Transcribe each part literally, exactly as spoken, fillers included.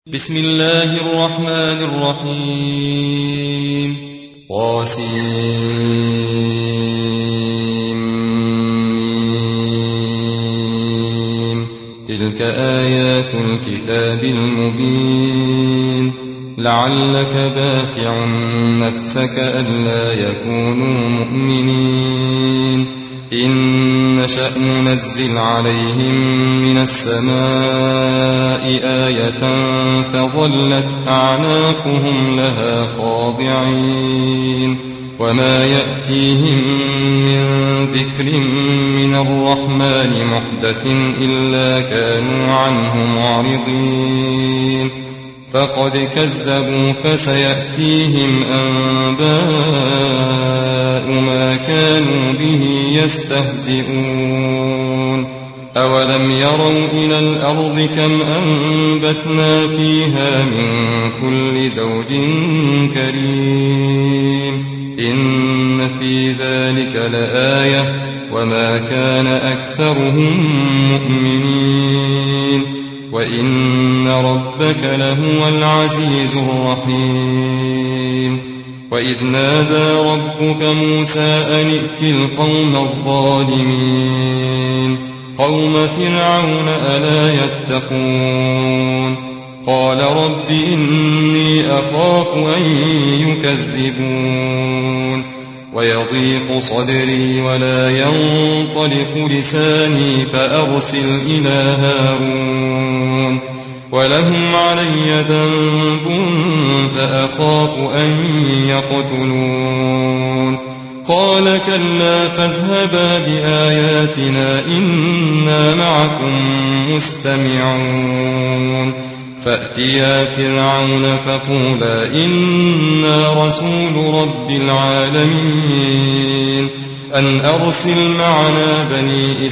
بسم الله الرحمن الرحيم طاسيم تلك آيات الكتاب المبين لعلك باخع نفسك ألا يكونوا مؤمنين إن نشأ ننزل عليهم من السماء آية فظلت أعناقهم لها خاضعين وما يأتيهم من ذكر من الرحمن محدث إلا كانوا عنه معرضين فقد كذبوا فسيأتيهم أنباء ما كانوا به يستهزئون أولم يروا إلى الأرض كم أنبتنا فيها من كل زوج كريم إن في ذلك لآية وما كان أكثرهم مؤمنين وإن ربك لهو العزيز الرحيم وإذ نادى ربك موسى أن ائت القوم الظالمين قوم فرعون ألا يتقون قال رب إني أخاف أن يكذبون ويضيق صدري ولا ينطلق لساني فأرسل إلى هارون ولهم علي ذنب فأخاف أن يقتلون قال كلا فاذهبا بآياتنا إنا معكم مستمعون فأتيا فرعون فقولا إنا رسول رب العالمين أن أرسل معنا بني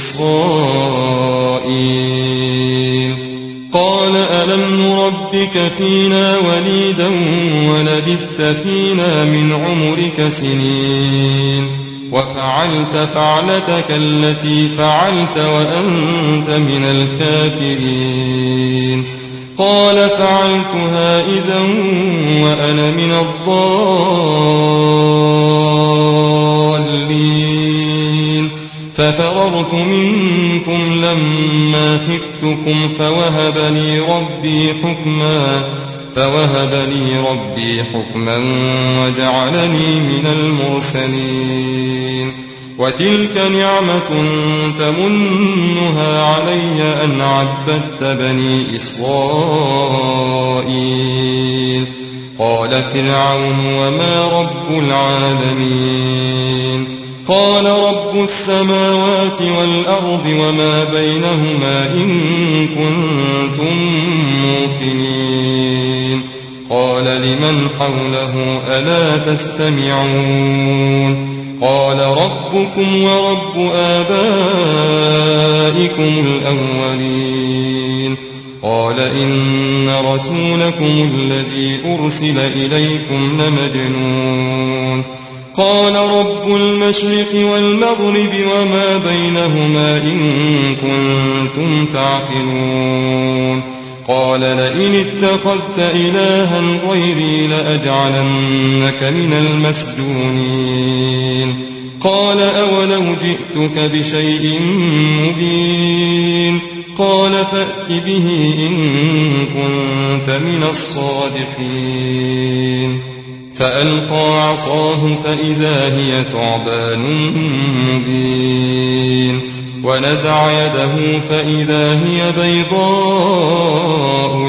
إسرائيل قال ألم نربك فينا وليدا ولبثت فينا من عمرك سنين وفعلت فعلتك التي فعلت وأنت من الكافرين قال فعلتها إذا وأنا من الضالين ففررت منكم لما خفتكم فوهب لي ربي حكما فوهب لي ربي حكما وجعلني من المرسلين وتلك نعمة تمنها علي أن عبدت بني إسرائيل قال فرعون وما رب العالمين قال رب السماوات والأرض وما بينهما إن كنتم موقنين قال لمن حوله ألا تستمعون قال ربكم ورب آبائكم الأولين قال إن رسولكم الذي أرسل إليكم لمجنون قال رب المشرق والمغرب وما بينهما إن كنتم تعقلون قال لئن اتخذت إلها غيري لأجعلنك من المسجونين قال أولو جئتك بشيء مبين قال فأت به إن كنت من الصادقين فألقى عصاه فإذا هي ثعبان مبين ونزع يده فإذا هي بيضاء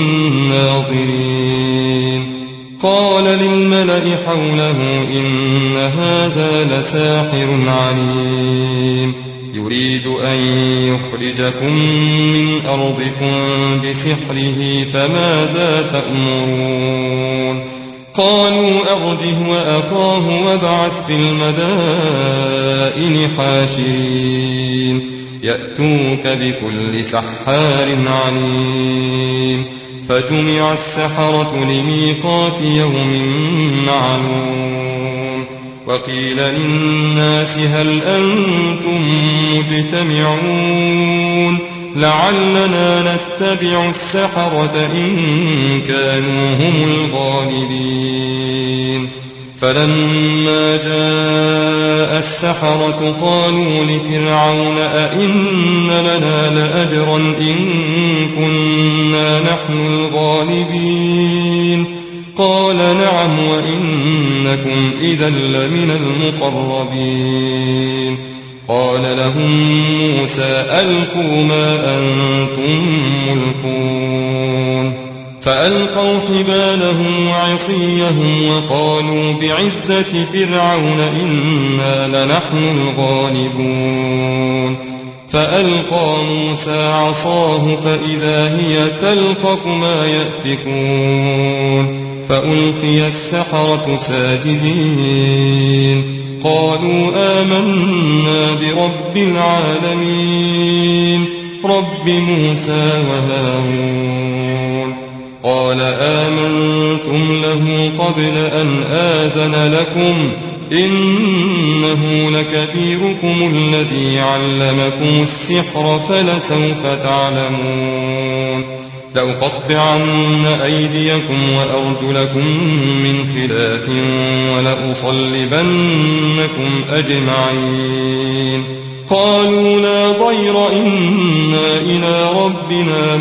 للناظرين قال للملأ حوله إن هذا لساحر عليم يريد أن يخرجكم من أرضكم بسحره فماذا تأمرون قالوا أرجه وأخاه وابعث في المدائن حاشرين يأتوك بكل سحار عليم فجمع السحرة لميقات يوم معلوم وقيل للناس هل أنتم مجتمعون لعلنا نتبع السحرة إن كانوا هم الغالبين فلما جاء السحرة قالوا لفرعون أئن لنا لأجرا إن كنا نحن الغالبين قال نعم وإنكم إذا لمن المقربين قال لهم موسى ألقوا ما أنتم ملقون فألقوا حبالهم وعصيهم وقالوا بعزة فرعون إنا لنحن الغالبون فألقى موسى عصاه فإذا هي تلقف ما يأفكون فألقي السحرة ساجدين قالوا آمنا برب العالمين رب موسى وهارون قال آمنتم له قبل أن آذن لكم إنه لكبيركم الذي علمكم السحر فلسوف تعلمون لأقطعن أيديكم وأرجلكم من خلاف ولأصلبنكم أجمعين قالوا لا ضير إنا إلى ربنا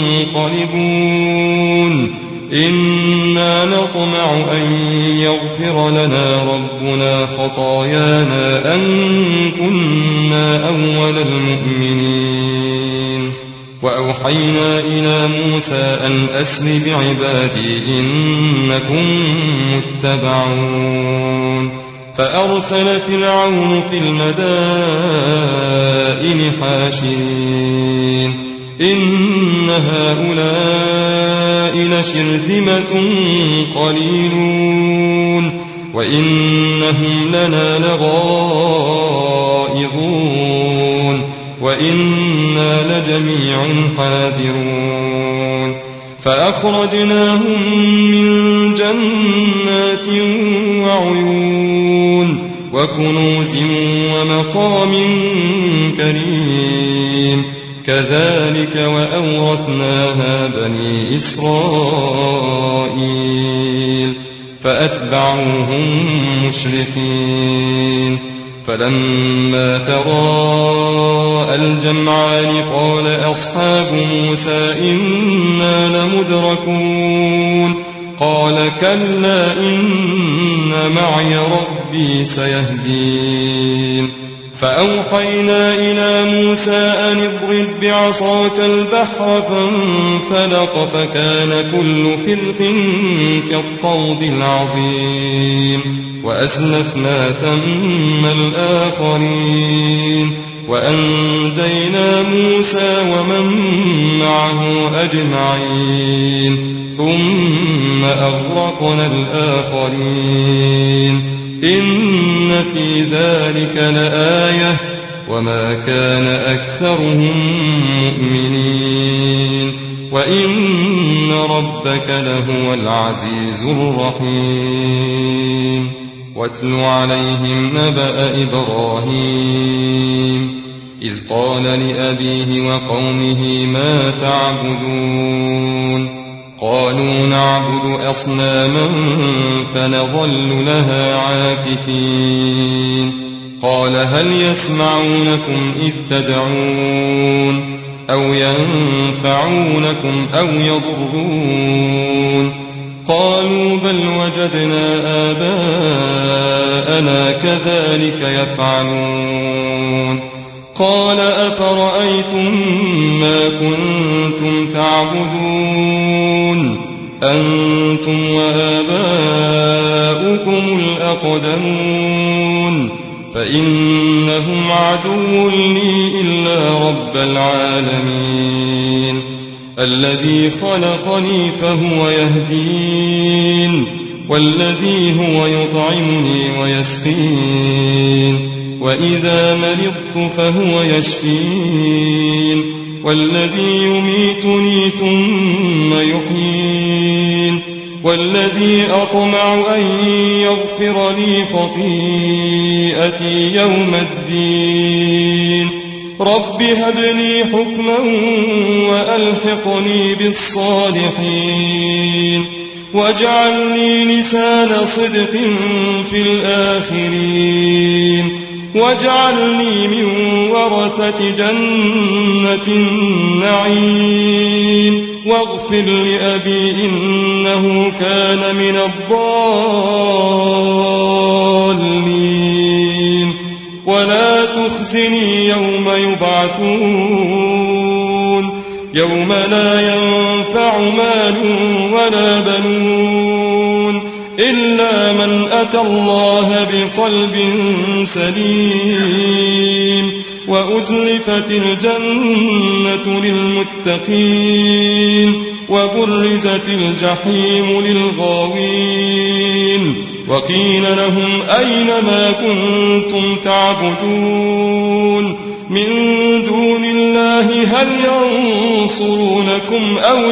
منقلبون إنا نطمع أن يغفر لنا ربنا خطايانا أن كنا أول المؤمنين وأوحينا إلى موسى أن أسر بعبادي إنكم متبعون فأرسل فرعون في المدائن حاشرين إن هؤلاء لشرذمة قليلون وإنهم لنا لغائظون وإنا لجميع حاذرون فأخرجناهم من جنات وعيون وكنوز ومقام كريم كذلك وأورثناها بني إسرائيل فأتبعوهم مشركين فلما تراءى الجمعان قال أصحاب موسى إنا لمدركون قال كلا إن معي ربي سيهدين فأوحينا إلى موسى أن اضرب بعصاك البحر فانفلق فكان كل فرق كالطود العظيم وأزلفنا ثم الآخرين وأنجينا موسى ومن معه أجمعين ثم أغرقنا الآخرين إن في ذلك لآية وما كان أكثرهم مؤمنين وإن ربك لهو العزيز الرحيم واتل عليهم نبأ إبراهيم إذ قال لأبيه وقومه ما تعبدون قالوا نعبد أصناما فنظل لها عاكفين قال هل يسمعونكم إذ تدعون أو ينفعونكم أو يضرون قالوا بل وجدنا آباءنا كذلك يفعلون قال أفرأيتم ما كنتم تعبدون أنتم وآباؤكم الأقدمون فإنهم عدو لي إلا رب العالمين الذي خلقني فهو يهدين والذي هو يطعمني ويسقين وإذا مرضت فهو يشفين والذي يميتني ثم يحيين والذي أطمع أن يغفر لي خطيئتي يوم الدين رب هب لي حكما وألحقني بالصالحين واجعلني لسان صدق في الآخرين واجعلني من ورثة جنة النعيم واغفر لأبي إنه كان من الضالين ولا تخزني يوم يبعثون يوم لا ينفع مال ولا بنون إلا من أتى الله بقلب سليم وأزلفت الجنة للمتقين وبرزت الجحيم للغاوين وقيل لهم أين ما كنتم تعبدون من دون الله هل ينصرونكم أو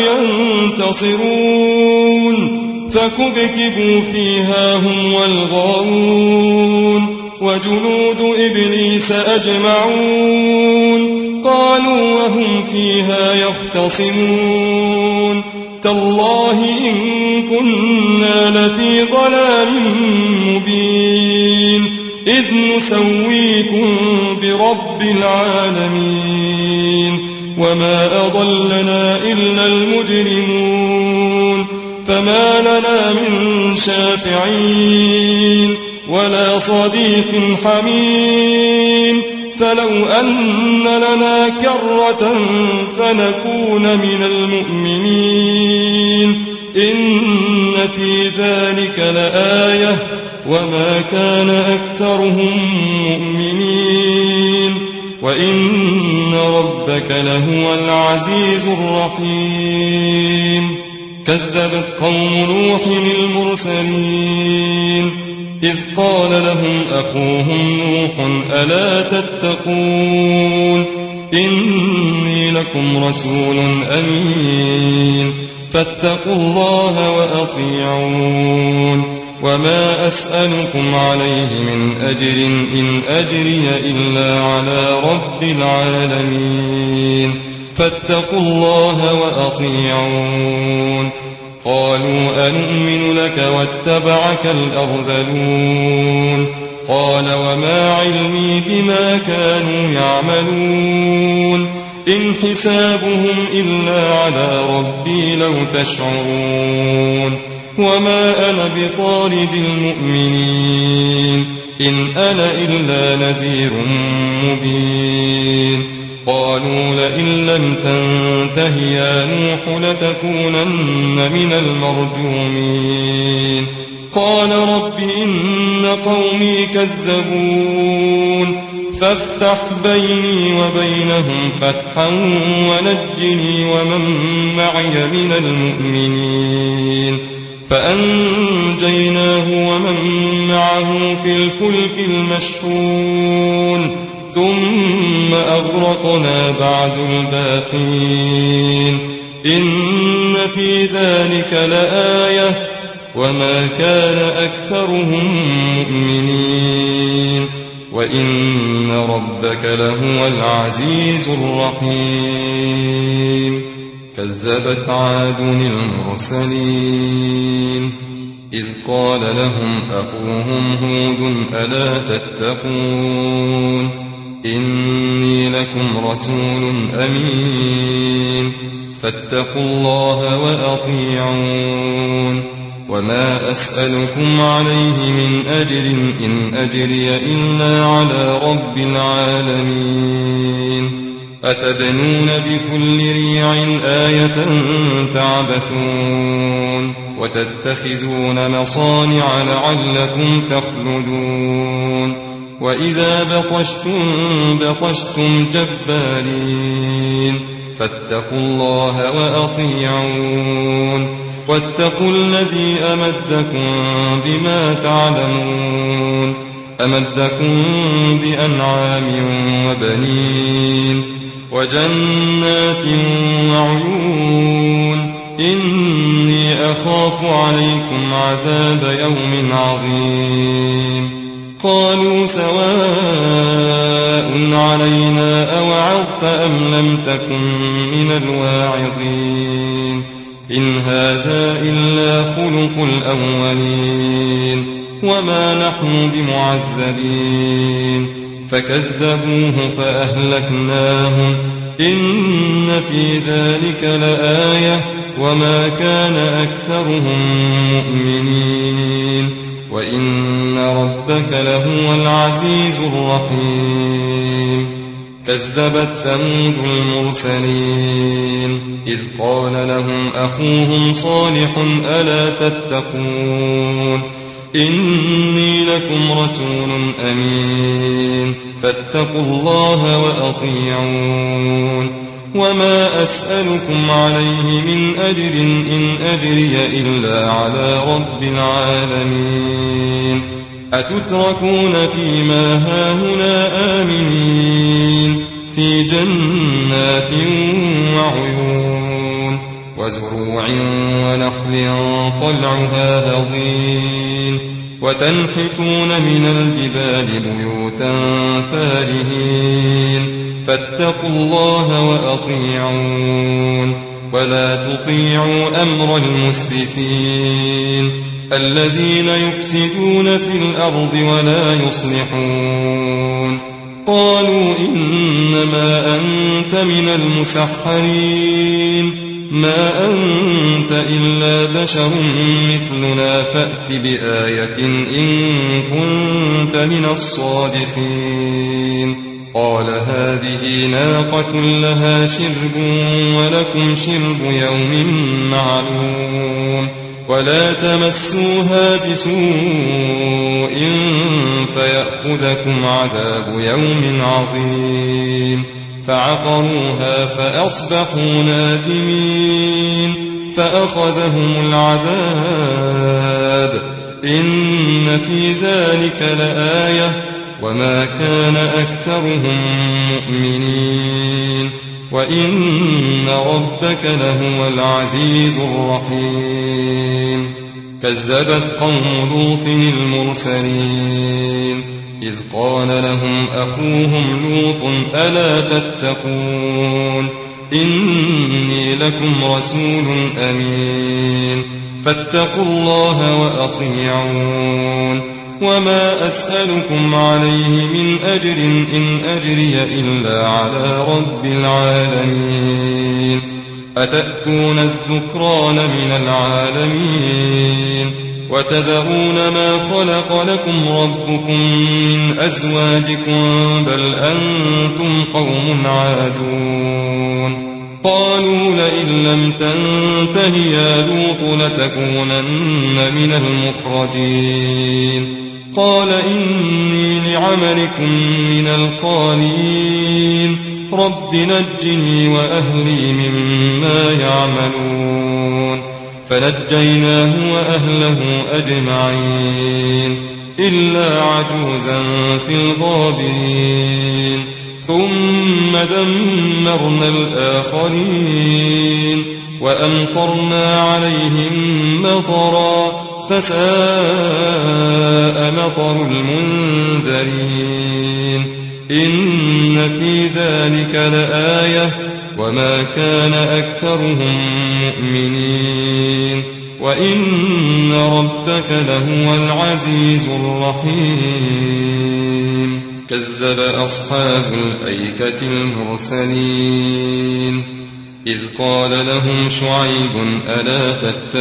ينتصرون فكبكبوا فيها هم والغاوون وجنود إبليس أجمعون قالوا وهم فيها يختصمون تالله إن كنا لفي ضلال مبين إذ نسويكم برب العالمين وما أضلنا إلا المجرمون فما لنا من شافعين ولا صديق حميم فلو أن لنا كرة فنكون من المؤمنين إن في ذلك لآية وما كان أكثرهم مؤمنين وإن ربك لهو العزيز الرحيم كذبت قوم نوح المرسلين إذ قال لهم أخوهم نوح ألا تتقون إني لكم رسول أمين فاتقوا الله وأطيعون وما أسألكم عليه من أجر إن أجري إلا على رب العالمين فاتقوا الله وأطيعون قالوا أنؤمن لك واتبعك الأرذلون قال وما علمي بما كانوا يعملون إن حسابهم إلا على ربي لو تشعرون وما أنا بطارد المؤمنين إن أنا إلا نذير مبين قالوا لئن لم تنته يا نوح لتكونن من المرجومين قال رب إن قومي كذبون فافتح بيني وبينهم فتحا ونجني ومن معي من المؤمنين فأنجيناه ومن معه في الفلك المشحون ثم أغرقنا بعد الباقين إن في ذلك لآية وما كان أكثرهم مؤمنين وإن ربك لهو العزيز الرحيم كذبت عاد المرسلين إذ قال لهم أخوهم هود ألا تتقون إني لكم رسول أمين فاتقوا الله وأطيعون وما أسألكم عليه من أجر إن أجري إلا على رب العالمين أتبنون بكل ريع آية تعبثون وتتخذون مصانع لعلكم تخلدون وإذا بطشتم بطشتم جبارين فاتقوا الله وأطيعون واتقوا الذي أمدكم بما تعلمون أمدكم بأنعام وبنين وجنات وعيون إني أخاف عليكم عذاب يوم عظيم قالوا سواء علينا أوعظت أم لم تكن من الواعظين إن هذا إلا خلق الأولين وما نحن بمعذبين فكذبوه فأهلكناهم إن في ذلك لآية وما كان أكثرهم مؤمنين وإن ربك لهو العزيز الرحيم كذبت ثمود المرسلين إذ قال لهم أخوهم صالح ألا تتقون إني لكم رسول أمين فاتقوا الله وأطيعون وما أسألكم عليه من أجر إن أجري إلا على رب العالمين أتتركون فيما هاهنا آمنين في جنات وعيون وزروع ونخل طلعها هضيم وتنحتون من الجبال بيوتا فارهين فاتقوا الله وأطيعون ولا تطيعوا أمر المسرفين الذين يفسدون في الأرض ولا يصلحون قالوا إنما أنت من المسحرين ما أنت إلا بشر مثلنا فأت بآية إن كنت من الصادقين قال هذه ناقة لها شرب ولكم شرب يوم معلوم ولا تمسوها بسوء فيأخذكم عذاب يوم عظيم فعقروها فأصبحوا نادمين فأخذهم العذاب إن في ذلك لآية وما كان أكثرهم مؤمنين وإن ربك لهو العزيز الرحيم كذبت قوم لوط المرسلين إذ قال لهم أخوهم لوط ألا تتقون إني لكم رسول أمين فاتقوا الله وأطيعون وما أسألكم عليه من أجر إن أجري إلا على رب العالمين أتأتون الذكران من العالمين وتذرون ما خلق لكم ربكم من أزواجكم بل أنتم قوم عادون قالوا لئن لم تنته يا لوط لتكونن من المخرجين قال إني لعملكم من القالين رب نجني وأهلي مما يعملون فنجيناه وأهله أجمعين إلا عجوزا في الغابرين ثم دمرنا الآخرين وأمطرنا عليهم مطرا فساء مطر المنذرين إن في ذلك لآية وما كان أكثرهم مؤمنين وإن ربك لهو العزيز الرحيم كذب أصحاب الأيكة المرسلين إذ قال لهم شعيب ألا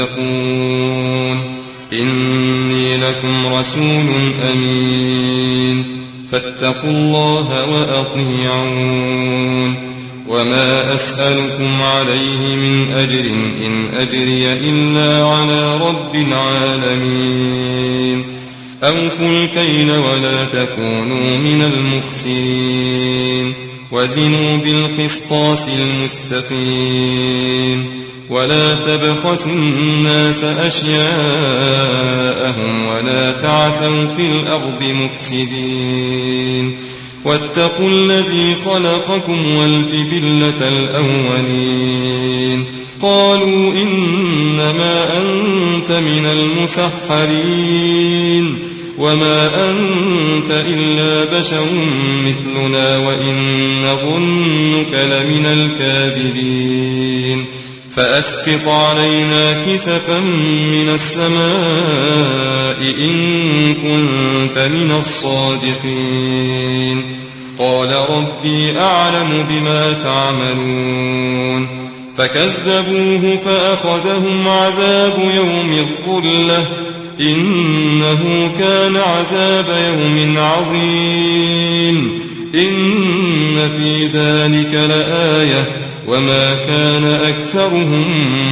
تتقون إني لكم رسول أمين فاتقوا الله وأطيعون وما أسألكم عليه من أجر إن أجري إلا على رب العالمين أوفوا الكيل ولا تكونوا من المخسرين وزنوا بالقسطاس المستقيم ولا تبخسوا الناس أشياءهم ولا تعثوا في الأرض مفسدين واتقوا الذي خلقكم والجبلة الأولين قالوا إنما أنت من المسحرين وما أنت إلا بشر مثلنا وإن نظنك لمن الكاذبين فأسقط علينا كسفا من السماء إن كنت من الصادقين قال ربي أعلم بما تعملون فكذبوه فأخذهم عذاب يوم الظلة إنه كان عذاب يوم عظيم إن في ذلك لآية وما كان أكثرهم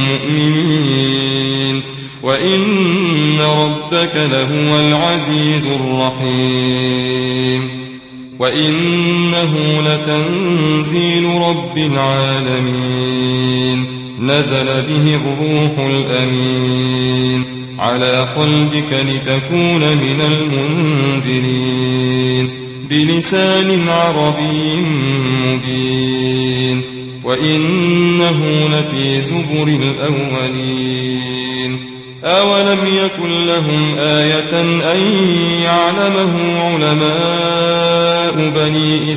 مؤمنين وإن ربك لهو العزيز الرحيم وإنه لتنزيل رب العالمين نزل به الروح الأمين على قلبك لتكون من المنذرين بلسان عربي مبين وإنه لفي زبر الأولين أولم يكن لهم آية أن يعلمه علماء بني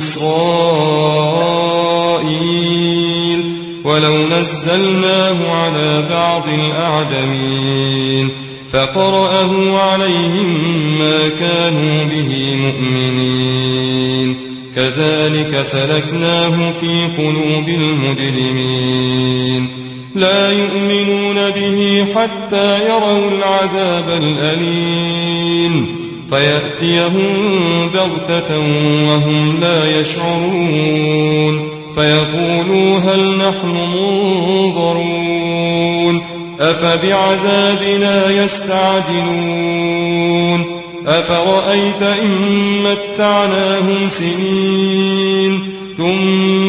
إسرائيل ولو نزلناه على بعض الأعجمين فقرأه عليهم ما كانوا به مؤمنين كذلك سلكناه في قلوب المجرمين لا يؤمنون به حتى يروا العذاب الأليم فيأتيهم بغتة وهم لا يشعرون فيقولوا هل نحن منظرون أفبعذابنا يستعجلون أفرأيت إن متعناهم سنين ثم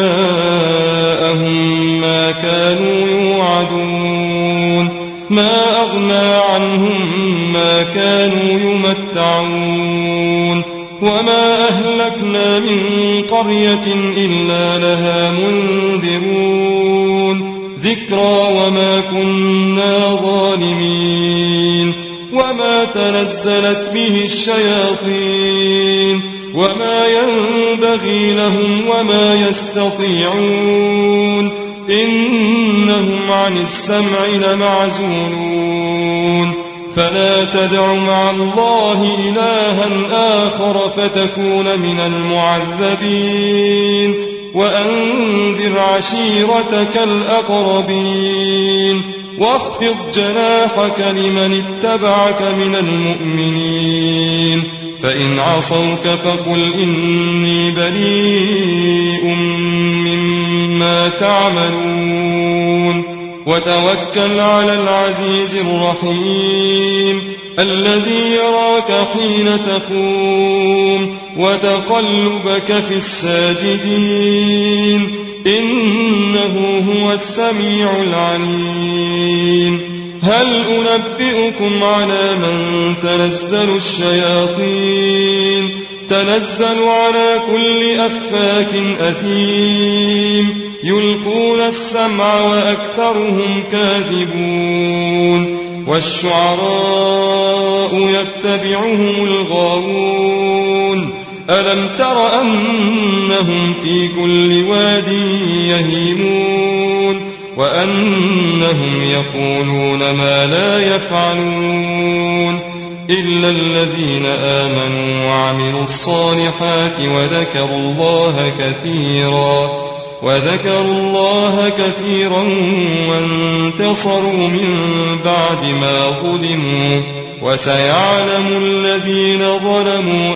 جاءهم ما كانوا يوعدون ما أغنى عنهم ما كانوا يمتعون وما أهلكنا من قرية إلا لها منذرون ذكرى وما كنا ظالمين وما تنزلت به الشياطين وما ينبغي لهم وما يستطيعون إنهم عن السمع لمعزولون فلا تدع مع الله إلها آخر فتكون من المعذبين وأنذر عشيرتك الأقربين واخفض جناحك لمن اتبعك من المؤمنين فإن عصوك فقل إني بريء مما تعملون وتوكل على العزيز الرحيم الذي يراك حين تقوم وتقلبك في الساجدين إنه هو السميع العليم هل أنبئكم على من تنزل الشياطين تنزل على كل أفاك أثيم يلقون السمع وأكثرهم كاذبون والشعراء يتبعهم الغاوون ألم تر أنهم في كل واد يهيمون وأنهم يقولون ما لا يفعلون إلا الذين آمنوا وعملوا الصالحات وذكروا الله كثيرا وذكروا الله كثيرا وانتصروا من بعد ما ظلموا وسيعلم الذين ظلموا